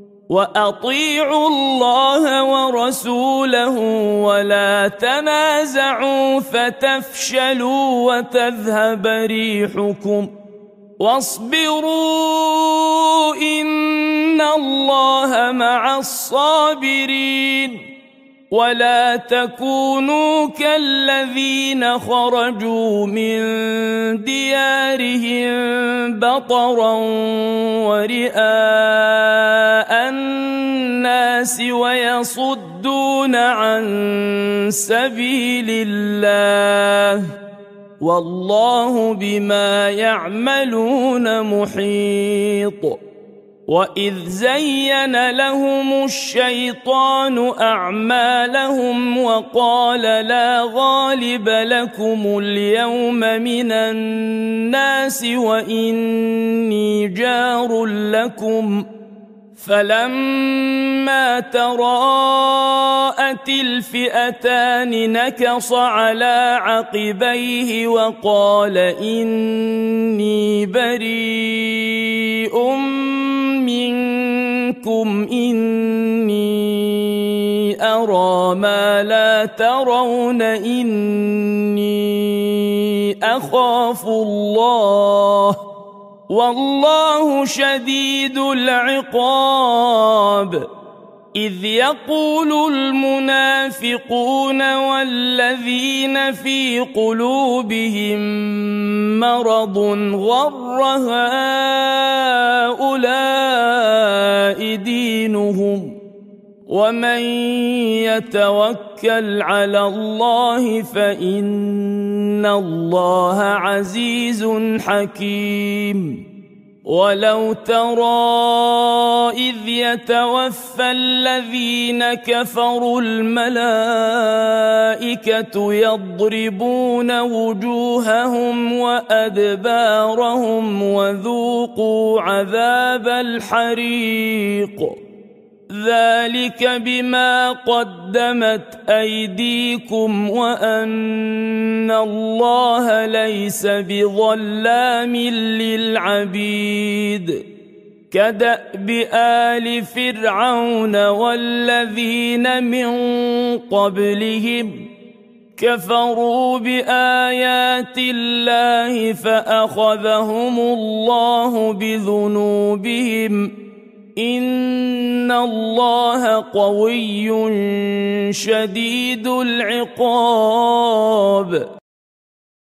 وأطيعوا الله ورسوله ولا تنازعوا فتفشلوا وتذهب ريحكم واصبروا إن الله مع الصابرين ولا تكونوا كالذين خرجوا من ديارهم بطرا ورئاء الناس ويصدون عن سبيل الله والله بما يعملون محيط وإذ زين لهم الشيطان أعمالهم وقال لا غالب لكم اليوم من الناس وإني جار لكم فلما تراءت الفئتان نكص على عقبيه وقال إني بريء منكم إني أرى ما لا ترون إني أخاف الله والله شديد العقاب إذ يقول المنافقون والذين في قلوبهم مرض غر هؤلاء دينهم ومن يتوكل على الله فإن الله عزيز حكيم ولو ترى إذ يتوفى الذين كفروا الملائكة يضربون وجوههم وأدبارهم وذوقوا عذاب الحريق ذلك بما قدمت أيديكم وأن الله ليس بظلام للعبيد كدأب آل فرعون والذين من قبلهم كفروا بآيات الله فأخذهم الله بذنوبهم إن الله قوي شديد العقاب